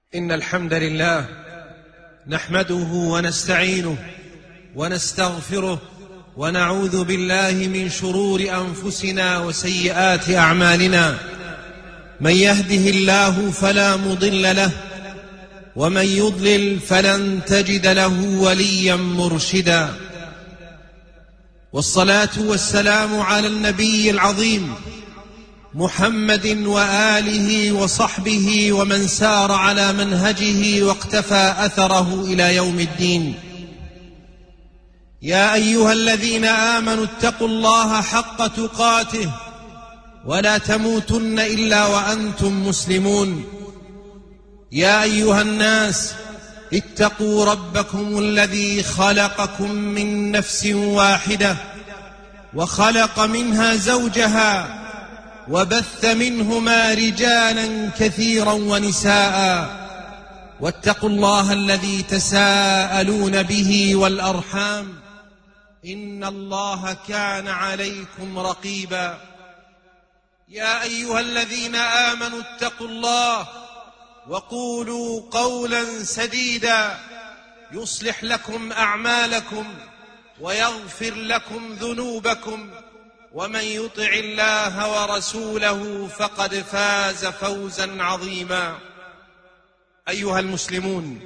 إن الحمد لله نحمده ونستعينه ونستغفره ونعوذ بالله من شرور أنفسنا وسيئات أعمالنا. من يهده الله فلا مضل له ومن يضلل فلن تجد له وليا مرشدا. والصلاة والسلام على النبي العظيم محمد وآله وصحبه ومن سار على منهجه واقتفى أثره إلى يوم الدين. يا أيها الذين آمنوا اتقوا الله حق تقاته ولا تموتن إلا وأنتم مسلمون. يا أيها الناس اتقوا ربكم الذي خلقكم من نفس واحدة وخلق منها زوجها وبث منهما رجالا كثيرا ونساء. واتقوا الله الذي تساءلون به والأرحام إن الله كان عليكم رقيبا. يا أيها الذين آمنوا اتقوا الله وقولوا قولا سديدا يصلح لكم أعمالكم ويغفر لكم ذنوبكم ومن يطع الله ورسوله فقد فاز فوزا عظيما. أيها المسلمون،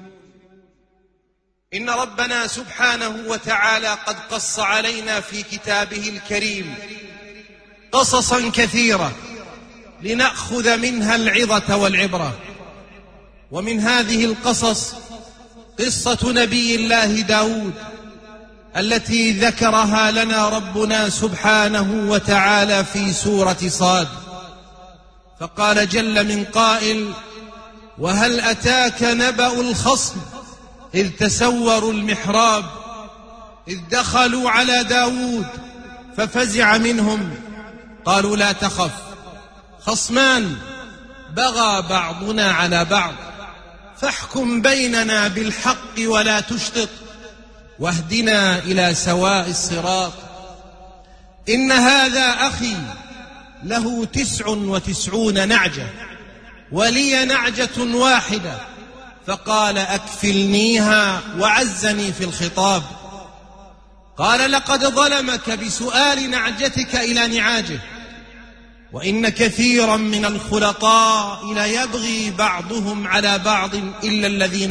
إن ربنا سبحانه وتعالى قد قص علينا في كتابه الكريم قصصا كثيرة لنأخذ منها العظة والعبرة. ومن هذه القصص قصة نبي الله داود التي ذكرها لنا ربنا سبحانه وتعالى في سورة صاد، فقال جل من قائل: وهل أتاك نبأ الخصم إذ تسوروا المحراب إذ دخلوا على داود ففزع منهم قالوا لا تخف خصمان بغى بعضنا على بعض فاحكم بيننا بالحق ولا تشطط واهدنا إلى سواء الصراط. إن هذا أخي له 99 نعجة ولي نعجة واحدة فقال أكفلنيها وعزني في الخطاب. قال لقد ظلمك بسؤال نعجتك إلى نعاجه وإن كثيرا من الخلطاء ليبغي بعضهم على بعض إلا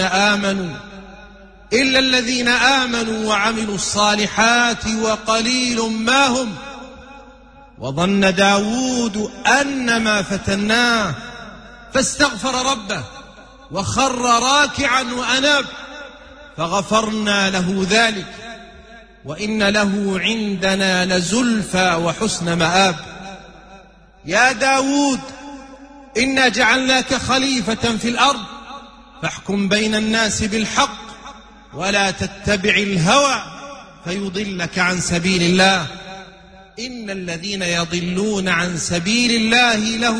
الذين آمنوا وعملوا الصالحات وقليل ما هم. وظن داود أنما فتناه فاستغفر ربه وخر راكعا وأناب فغفرنا له ذلك وإن له عندنا لزلفى وحسن مآب. يا داود إنا جعلناك خليفة في الأرض فاحكم بين الناس بالحق ولا تتبع الهوى فيضلك عن سبيل الله. إن الذين يضلون عن سبيل الله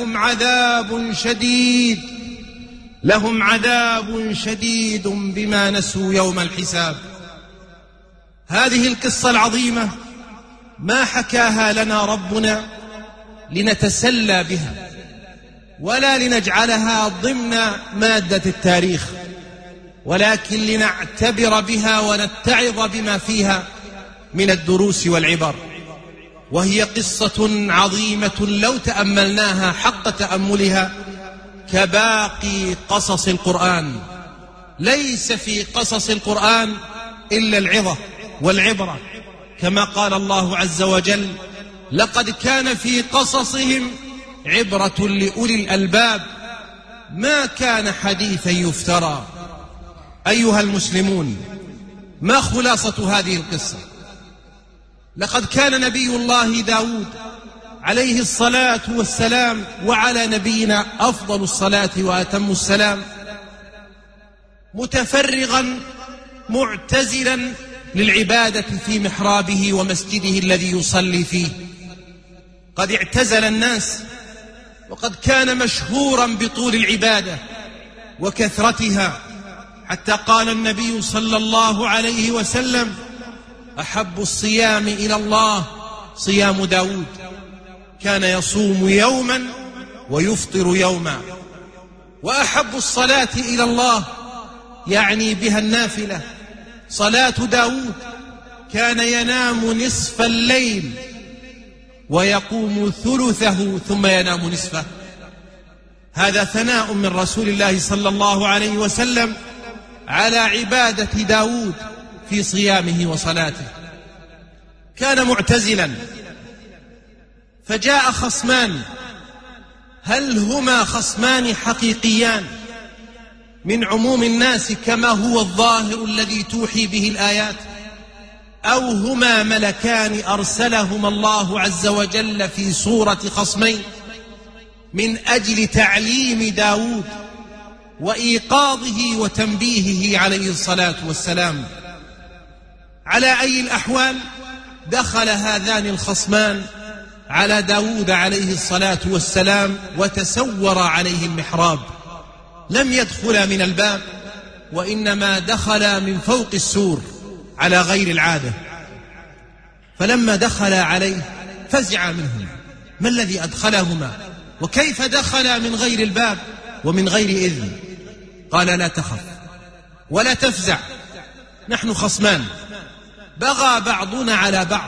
لهم عذاب شديد بما نسوا يوم الحساب. هذه القصة العظيمة ما حكاها لنا ربنا لنتسلى بها ولا لنجعلها ضمن مادة التاريخ، ولكن لنعتبر بها ونتعظ بما فيها من الدروس والعبر. وهي قصة عظيمة لو تأملناها حق تأملها كباقي قصص القرآن. ليس في قصص القرآن إلا العظة والعبرة، كما قال الله عز وجل: لقد كان في قصصهم عبرة لأولي الألباب ما كان حديثا يفترى. أيها المسلمون، ما خلاصة هذه القصة؟ لقد كان نبي الله داود عليه الصلاة والسلام وعلى نبينا أفضل الصلاة وأتم السلام متفرغا معتزلا للعبادة في محرابه ومسجده الذي يصلي فيه. قد اعتزل الناس وقد كان مشهورا بطول العبادة وكثرتها، حتى قال النبي صلى الله عليه وسلم: أحب الصيام إلى الله صيام داود، كان يصوم يوما ويفطر يوما. وأحب الصلاة إلى الله يعني بها النافلة صلاة داود، كان ينام نصف الليل ويقوم ثلثه ثم ينام نصفه. هذا ثناء من رسول الله صلى الله عليه وسلم على عبادة داود في صيامه وصلاته. كان معتزلا، فجاء خصمان، هل هما خصمان حقيقيان من عموم الناس كما هو الظاهر الذي توحي به الآيات، أو هما ملكان أرسلهما الله عز وجل في صورة خصمين من أجل تعليم داود وإيقاظه وتنبيهه عليه الصلاة والسلام؟ على أي الأحوال دخل هذان الخصمان على داود عليه الصلاة والسلام وتسور عليه المحراب، لم يدخل من الباب وإنما دخل من فوق السور على غير العادة. فلما دخل عليه فزع منهما، ما الذي أدخلهما وكيف دخل من غير الباب ومن غير إذن؟ قال لا تخف ولا تفزع، نحن خصمان بغى بعضنا على بعض،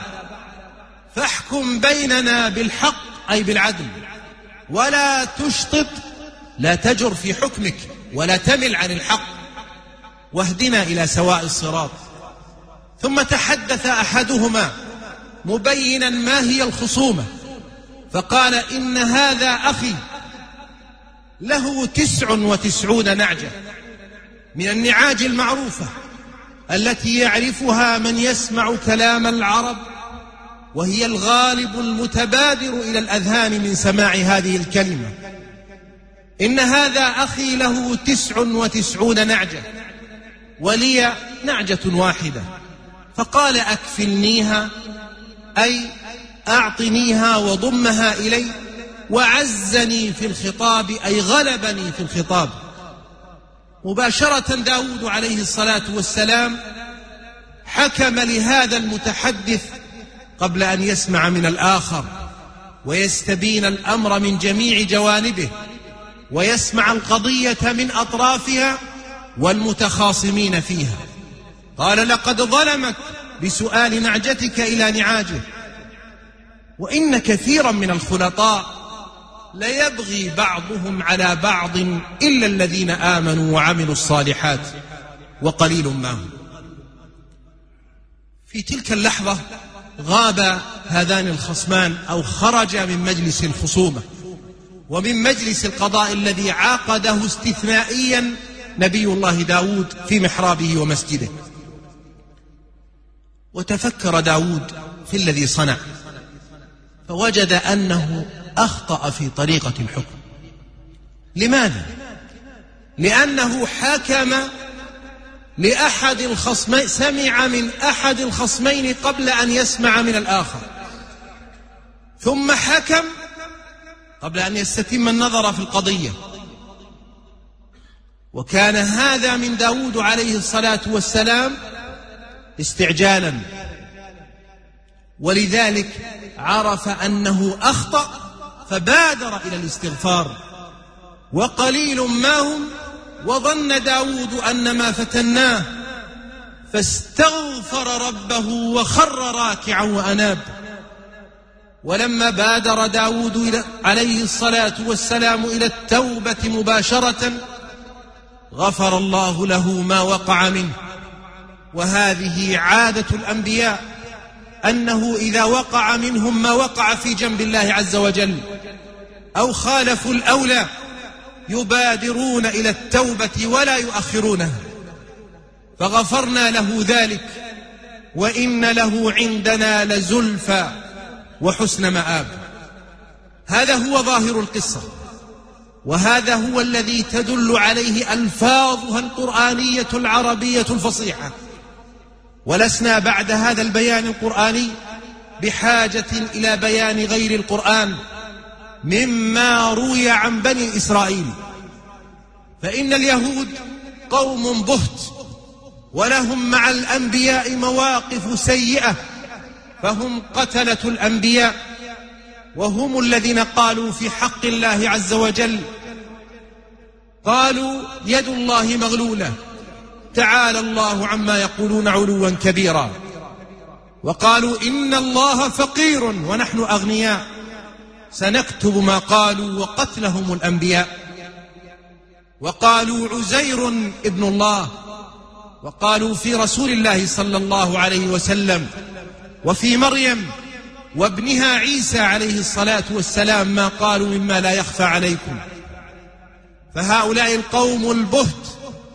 فاحكم بيننا بالحق أي بالعدل، ولا تشطط، لا تجر في حكمك ولا تمل عن الحق، واهدنا إلى سواء الصراط. ثم تحدث أحدهما مبينا ما هي الخصومة، فقال إن هذا أخي له 99 نعجة من النعاج المعروفة التي يعرفها من يسمع كلام العرب، وهي الغالب المتبادر إلى الأذهان من سماع هذه الكلمة. إن هذا أخي له 99 نعجة ولي نعجة واحدة. فقال أكفلنيها أي أعطنيها وضمها إلي، وعزني في الخطاب أي غلبني في الخطاب. مباشرة داود عليه الصلاة والسلام حكم لهذا المتحدث قبل أن يسمع من الآخر ويستبين الأمر من جميع جوانبه ويسمع القضية من أطرافها والمتخاصمين فيها. قال لقد ظلمك بسؤال نعجتك إلى نعاجه، وإن كثيرا من الخلطاء ليبغي بعضهم على بعض إلا الذين آمنوا وعملوا الصالحات وقليل ما هم. في تلك اللحظة غاب هذان الخصمان أو خرج من مجلس الخصومة ومن مجلس القضاء الذي عاقده استثنائيا نبي الله داود في محرابه ومسجده. وتفكر داود في الذي صنع، فوجد أنه أخطأ في طريقة الحكم. لماذا؟ لأنه حكم لأحد الخصمين، سمع من أحد الخصمين قبل أن يسمع من الآخر، ثم حكم قبل أن يستتم النظر في القضية. وكان هذا من داود عليه الصلاة والسلام استعجالا، ولذلك عرف أنه أخطأ فبادر إلى الاستغفار. وقليل ما هم، وظن داود أن ما فتناه فاستغفر ربه وخر راكعا وأناب. ولما بادر داود عليه الصلاة والسلام إلى التوبة مباشرة غفر الله له ما وقع منه. وهذه عادة الأنبياء، أنه إذا وقع منهم ما وقع في جنب الله عز وجل أو خالفوا الأولى يبادرون إلى التوبة ولا يؤخرونها، فغفرنا له ذلك، وإن له عندنا لزلفى وحسن مآب. هذا هو ظاهر القصة، وهذا هو الذي تدل عليه ألفاظها القرآنية العربية الفصيحة. ولسنا بعد هذا البيان القرآني بحاجة إلى بيان غير القرآن مما روي عن بني إسرائيل، فإن اليهود قوم بهت ولهم مع الأنبياء مواقف سيئة، فهم قتلة الأنبياء، وهم الذين قالوا في حق الله عز وجل قالوا يد الله مغلولة تعالى الله عما يقولون علوا كبيرا، وقالوا إن الله فقير ونحن أغنياء سنكتب ما قالوا وقتلهم الأنبياء، وقالوا عزير ابن الله، وقالوا في رسول الله صلى الله عليه وسلم وفي مريم وابنها عيسى عليه الصلاة والسلام ما قالوا مما لا يخفى عليكم. فهؤلاء القوم البهت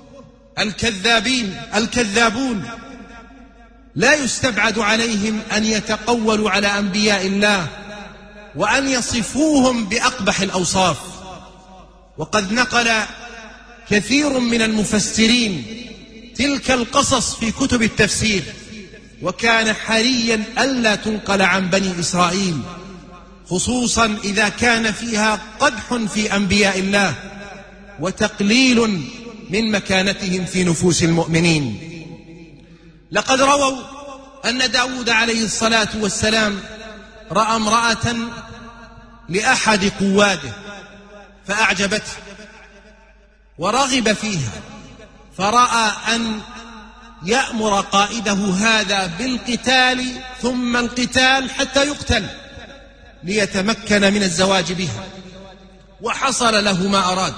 الكذابون لا يستبعد عليهم أن يتقولوا على أنبياء الله وأن يصفوهم بأقبح الأوصاف. وقد نقل كثير من المفسرين تلك القصص في كتب التفسير، وكان حريا ألا تنقل عن بني إسرائيل، خصوصا إذا كان فيها قدح في أنبياء الله وتقليل من مكانتهم في نفوس المؤمنين. لقد رووا أن داود عليه الصلاة والسلام رأى امرأة لأحد قواده فأعجبته ورغب فيها، فرأى أن يأمر قائده هذا بالقتال ثم القتال حتى يقتل ليتمكن من الزواج بها، وحصل له ما أراد،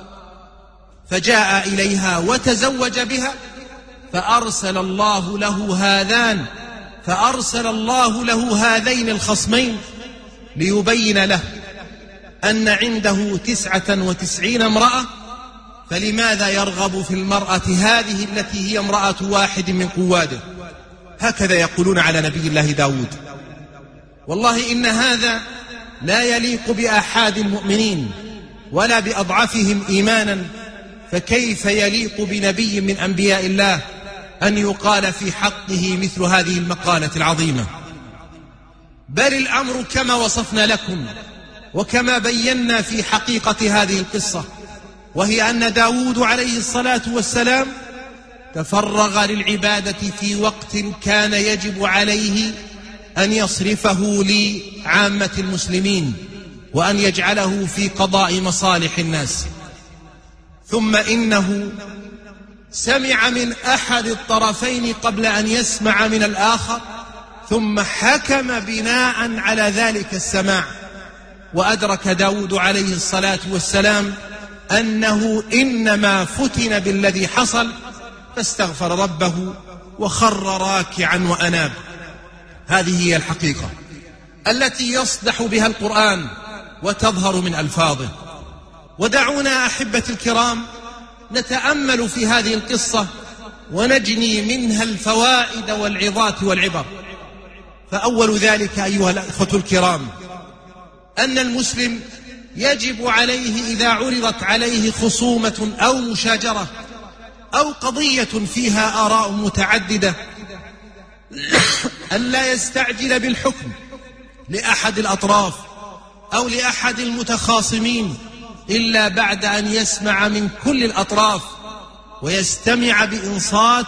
فجاء إليها وتزوج بها، فأرسل الله له هذين الخصمين ليبين له أن عنده 99 امرأة، فلماذا يرغب في المرأة هذه التي هي امرأة واحد من قواده؟ هكذا يقولون على نبي الله داود. والله إن هذا لا يليق بآحاد المؤمنين ولا بأضعفهم إيمانا، فكيف يليق بنبي من أنبياء الله أن يقال في حقه مثل هذه المقالة العظيمة؟ بل الأمر كما وصفنا لكم وكما بينا في حقيقة هذه القصة، وهي أن داود عليه الصلاة والسلام تفرغ للعبادة في وقت كان يجب عليه أن يصرفه لعامة المسلمين وأن يجعله في قضاء مصالح الناس. ثم إنه سمع من أحد الطرفين قبل أن يسمع من الآخر، ثم حكم بناء على ذلك السماع، وأدرك داود عليه الصلاة والسلام أنه إنما فتن بالذي حصل، فاستغفر ربه وخر راكعا وأناب. هذه هي الحقيقة التي يصدح بها القرآن وتظهر من ألفاظه. ودعونا أحبتي الكرام نتأمل في هذه القصة ونجني منها الفوائد والعظات والعبر. فأول ذلك أيها الأخوة الكرام أن المسلم يجب عليه إذا عرضت عليه خصومة أو مشاجرة أو قضية فيها آراء متعددة ألا يستعجل بالحكم لأحد الأطراف أو لأحد المتخاصمين إلا بعد أن يسمع من كل الأطراف ويستمع بإنصات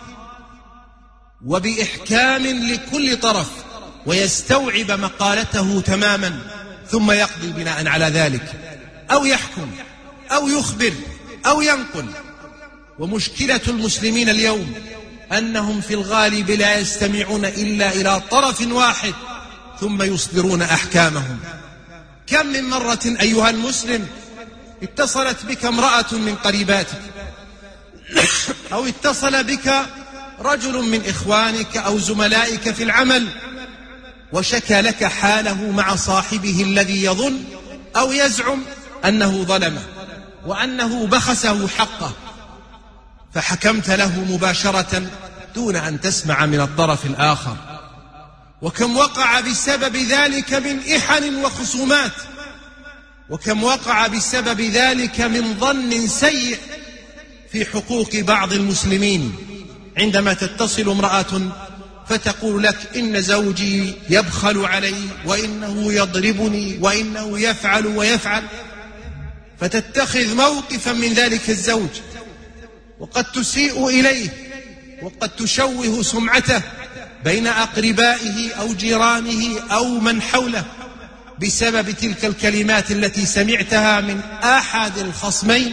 وبإحكام لكل طرف ويستوعب مقالته تماما، ثم يقضي بناء على ذلك، أو يحكم أو يخبر أو ينقل. ومشكلة المسلمين اليوم أنهم في الغالب لا يستمعون إلا إلى طرف واحد ثم يصدرون أحكامهم. كم من مرة أيها المسلم اتصلت بك امرأة من قريباتك، أو اتصل بك رجل من إخوانك أو زملائك في العمل وشكى لك حاله مع صاحبه الذي يظن أو يزعم أنه ظلمه وأنه بخسه حقه، فحكمت له مباشرة دون أن تسمع من الطرف الآخر. وكم وقع بسبب ذلك من إحن وخصومات، وكم وقع بسبب ذلك من ظن سيء في حقوق بعض المسلمين، عندما تتصل امرأة فتقول لك إن زوجي يبخل علي وإنه يضربني وإنه يفعل ويفعل، فتتخذ موقفا من ذلك الزوج، وقد تسيء إليه وقد تشوه سمعته بين أقربائه أو جيرانه أو من حوله بسبب تلك الكلمات التي سمعتها من أحد الخصمين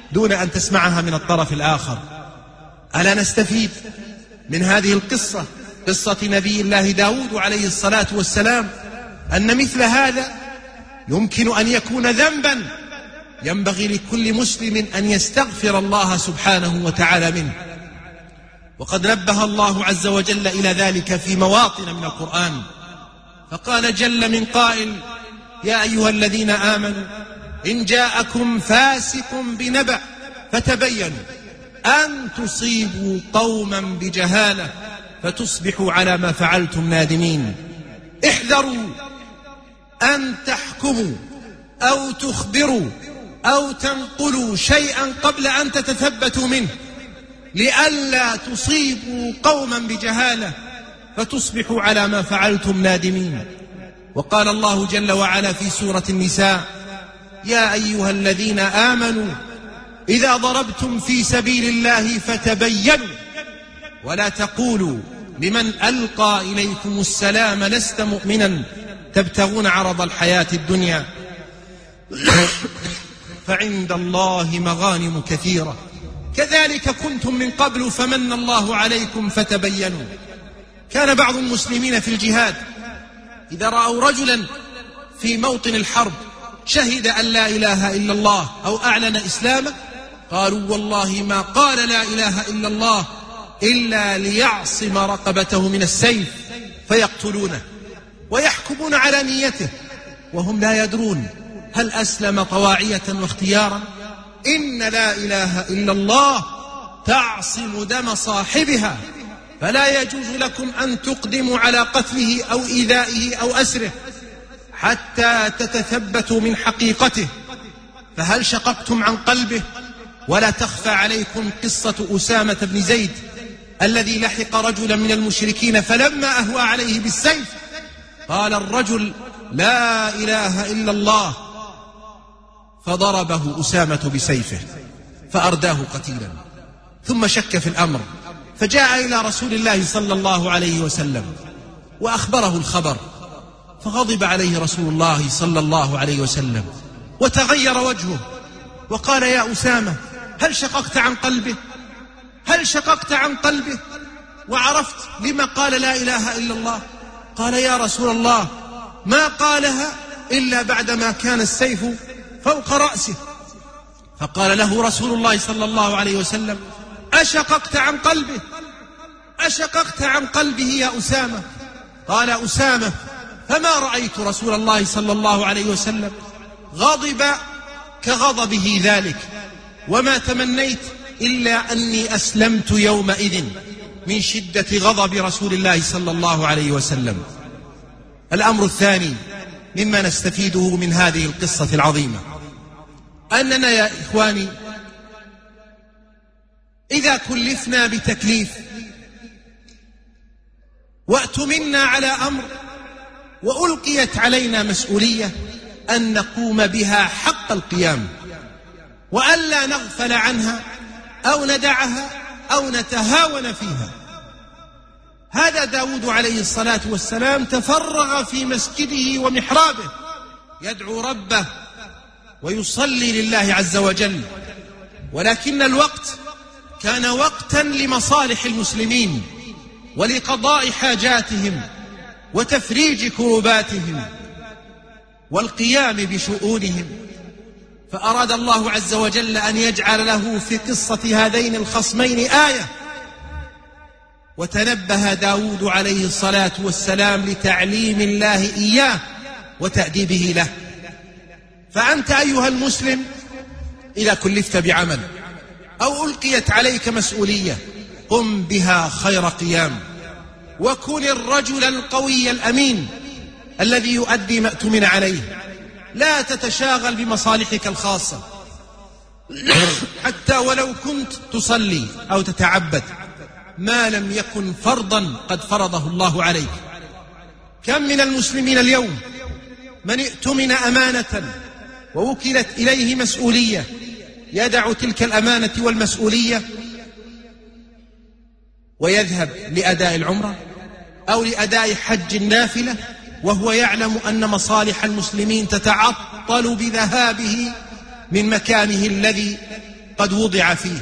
دون أن تسمعها من الطرف الآخر. ألا نستفيد من هذه القصة، قصة نبي الله داود عليه الصلاة والسلام، أن مثل هذا يمكن أن يكون ذنبا ينبغي لكل مسلم أن يستغفر الله سبحانه وتعالى منه. وقد نبه الله عز وجل إلى ذلك في مواطن من القرآن، فقال جل من قائل: يا أيها الذين آمنوا إن جاءكم فاسق بنبأ فتبينوا أن تصيبوا قوما بجهالة فتصبحوا على ما فعلتم نادمين. احذروا أن تحكموا أو تخبروا أو تنقلوا شيئا قبل أن تتثبتوا منه، لئلا تصيبوا قوما بجهالة فتصبحوا على ما فعلتم نادمين. وقال الله جل وعلا في سورة النساء: يا أيها الذين آمنوا إذا ضربتم في سبيل الله فتبينوا ولا تقولوا لمن ألقى إليكم السلام لست مؤمنا تبتغون عرض الحياة الدنيا فعند الله مغانم كثيرة كذلك كنتم من قبل فمن الله عليكم فتبينوا. كان بعض المسلمين في الجهاد إذا رأوا رجلا في موطن الحرب شهد أن لا إله إلا الله أو أعلن إسلامه قالوا والله ما قال لا إله إلا الله إلا ليعصم رقبته من السيف، فيقتلونه ويحكمون على نيته وهم لا يدرون هل أسلم طواعية واختيارا. إن لا إله إلا الله تعصم دم صاحبها، فلا يجوز لكم أن تقدموا على قتله أو إيذائه أو أسره حتى تتثبتوا من حقيقته. فهل شققتم عن قلبه؟ ولا تخفى عليكم قصة أسامة بن زيد الذي لحق رجلا من المشركين فلما أهوى عليه بالسيف قال الرجل لا إله إلا الله، فضربه أسامة بسيفه فأرداه قتيلا، ثم شك في الأمر فجاء إلى رسول الله صلى الله عليه وسلم وأخبره الخبر، فغضب عليه رسول الله صلى الله عليه وسلم وتغير وجهه وقال يا أسامة هل شققت عن قلبه؟ هل شققت عن قلبه وعرفت لما قال لا إله إلا الله؟ قال يا رسول الله ما قالها إلا بعدما كان السيف فوق رأسه. فقال له رسول الله صلى الله عليه وسلم أشققت عن قلبه؟ أشققت عن قلبه يا أسامة؟ قال أسامة فما رأيت رسول الله صلى الله عليه وسلم غضب كغضبه ذلك، وما تمنيت إلا أني أسلمت يومئذ من شدة غضب رسول الله صلى الله عليه وسلم. الأمر الثاني مما نستفيده من هذه القصة العظيمة أننا يا إخواني إذا كلفنا بتكليف وأتمنا على أمر وألقيت علينا مسؤولية أن نقوم بها حق القيام، وألا نغفل عنها أو ندعها أو نتهاون فيها. هذا داود عليه الصلاة والسلام تفرغ في مسجده ومحرابه يدعو ربه ويصلي لله عز وجل، ولكن الوقت كان وقتا لمصالح المسلمين ولقضاء حاجاتهم وتفريج كروباتهم والقيام بشؤونهم. فأراد الله عز وجل أن يجعل له في قصة هذين الخصمين آية، وتنبه داود عليه الصلاة والسلام لتعليم الله إياه وتأديبه له. فأنت أيها المسلم إذا كلفت بعمل أو ألقيت عليك مسؤولية قم بها خير قيام، وكن الرجل القوي الأمين الذي يؤدي ما اؤتمن عليه، لا تتشاغل بمصالحك الخاصة حتى ولو كنت تصلي أو تتعبد ما لم يكن فرضا قد فرضه الله عليك. كم من المسلمين اليوم من ائتمن أمانة ووكلت إليه مسؤولية يدع تلك الأمانة والمسؤولية ويذهب لأداء العمرة أو لأداء حج النافلة وهو يعلم أن مصالح المسلمين تتعطل بذهابه من مكانه الذي قد وضع فيه.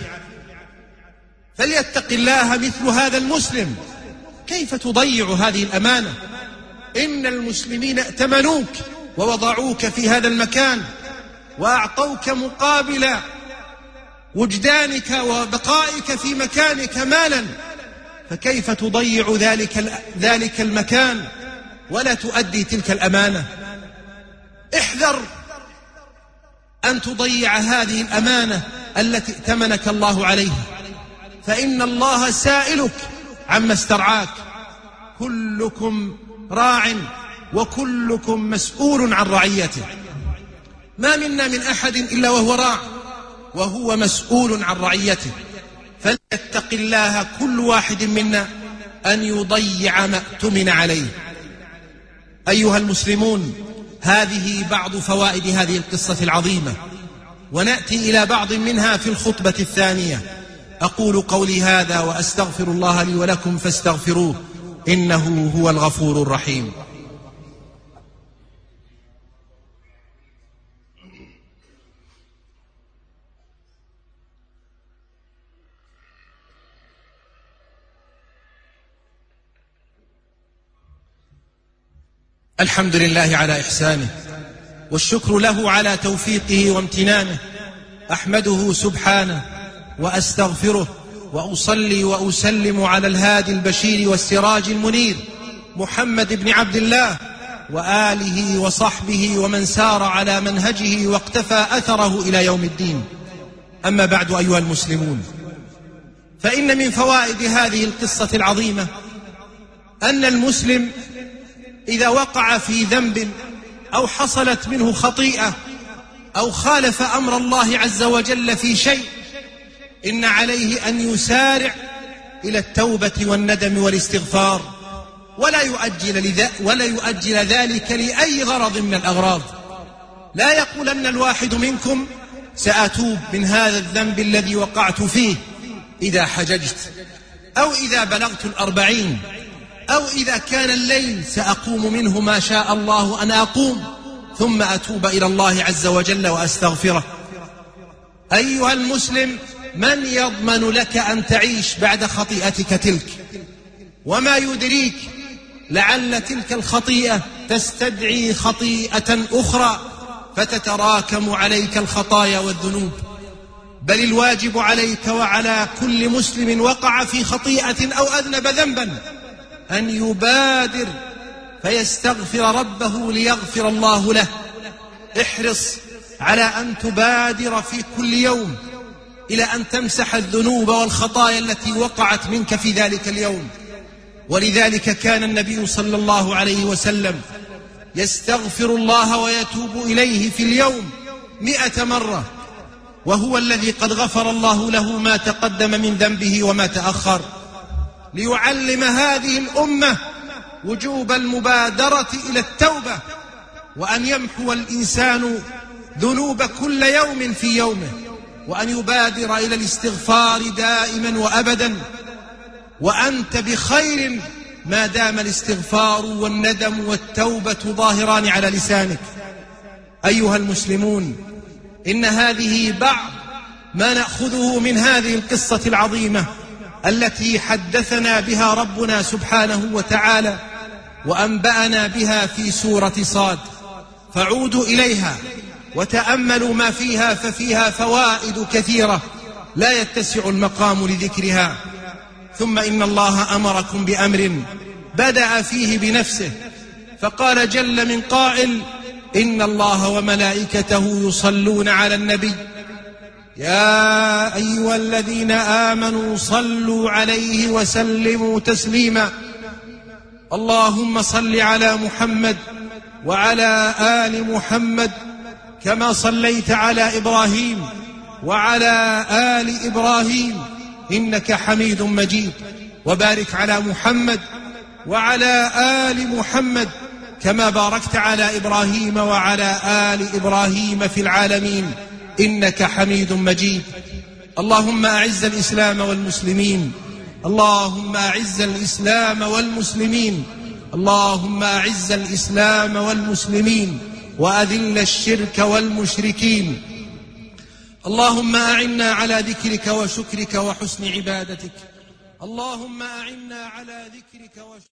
فليتق الله مثل هذا المسلم. كيف تضيع هذه الأمانة؟ إن المسلمين ائتمنوك ووضعوك في هذا المكان وأعطوك مقابل وجدانك وبقائك في مكانك مالا، فكيف تضيع ذلك المكان ولا تؤدي تلك الأمانة؟ احذر أن تضيع هذه الأمانة التي ائتمنك الله عليها، فإن الله سائلك عما استرعاك. كلكم راع وكلكم مسؤول عن رعيته. ما منا من أحد إلا وهو راع وهو مسؤول عن رعيته. فليتق الله كل واحد منا أن يضيع ما اؤتمن عليه. أيها المسلمون، هذه بعض فوائد هذه القصة العظيمة، ونأتي إلى بعض منها في الخطبة الثانية. أقول قولي هذا وأستغفر الله لي ولكم فاستغفروه إنه هو الغفور الرحيم. الحمد لله على إحسانه، والشكر له على توفيقه وامتنانه. أحمده سبحانه وأستغفره، وأصلي وأسلم على الهادي البشير والسراج المنير محمد بن عبد الله وآله وصحبه ومن سار على منهجه واقتفى أثره إلى يوم الدين. أما بعد، أيها المسلمون، فإن من فوائد هذه القصة العظيمة أن المسلم إذا وقع في ذنب أو حصلت منه خطيئة أو خالف أمر الله عز وجل في شيء، إن عليه أن يسارع إلى التوبة والندم والاستغفار، ولا يؤجل ذلك لأي غرض من الأغراض. لا يقولن الواحد منكم سأتوب من هذا الذنب الذي وقعت فيه إذا حججت، أو إذا بلغت 40، أو إذا كان الليل سأقوم منه ما شاء الله أن أقوم ثم أتوب إلى الله عز وجل وأستغفره. أيها المسلم، من يضمن لك أن تعيش بعد خطيئتك تلك؟ وما يدريك لعل تلك الخطيئة تستدعي خطيئة أخرى فتتراكم عليك الخطايا والذنوب. بل الواجب عليك وعلى كل مسلم وقع في خطيئة أو أذنب ذنبا أن يبادر فيستغفر ربه ليغفر الله له. احرص على أن تبادر في كل يوم إلى أن تمسح الذنوب والخطايا التي وقعت منك في ذلك اليوم. ولذلك كان النبي صلى الله عليه وسلم يستغفر الله ويتوب إليه في اليوم 100 مرة، وهو الذي قد غفر الله له ما تقدم من ذنبه وما تأخر، ليعلم هذه الأمة وجوب المبادرة إلى التوبة، وأن يمحو الإنسان ذنوب كل يوم في يومه، وأن يبادر إلى الاستغفار دائما وأبدا. وأنت بخير ما دام الاستغفار والندم والتوبة ظاهران على لسانك. أيها المسلمون، إن هذه بعض ما نأخذه من هذه القصة العظيمة التي حدثنا بها ربنا سبحانه وتعالى وأنبأنا بها في سورة صاد. فعودوا إليها وتأملوا ما فيها، ففيها فوائد كثيرة لا يتسع المقام لذكرها. ثم إن الله أمركم بأمر بدأ فيه بنفسه، فقال جل من قائل: إن الله وملائكته يصلون على النبي يا أيها الذين آمنوا صلوا عليه وسلموا تسليما. اللهم صل على محمد وعلى آل محمد كما صليت على إبراهيم وعلى آل إبراهيم إنك حميد مجيد، وبارك على محمد وعلى آل محمد كما باركت على إبراهيم وعلى آل إبراهيم في العالمين إنك حميد مجيد. اللهم أعز الإسلام والمسلمين، اللهم أعز الإسلام والمسلمين، اللهم أعز الإسلام والمسلمين وأذل الشرك والمشركين. اللهم أعنا على ذكرك وشكرك وحسن عبادتك. اللهم أعنا على ذكرك وشكرك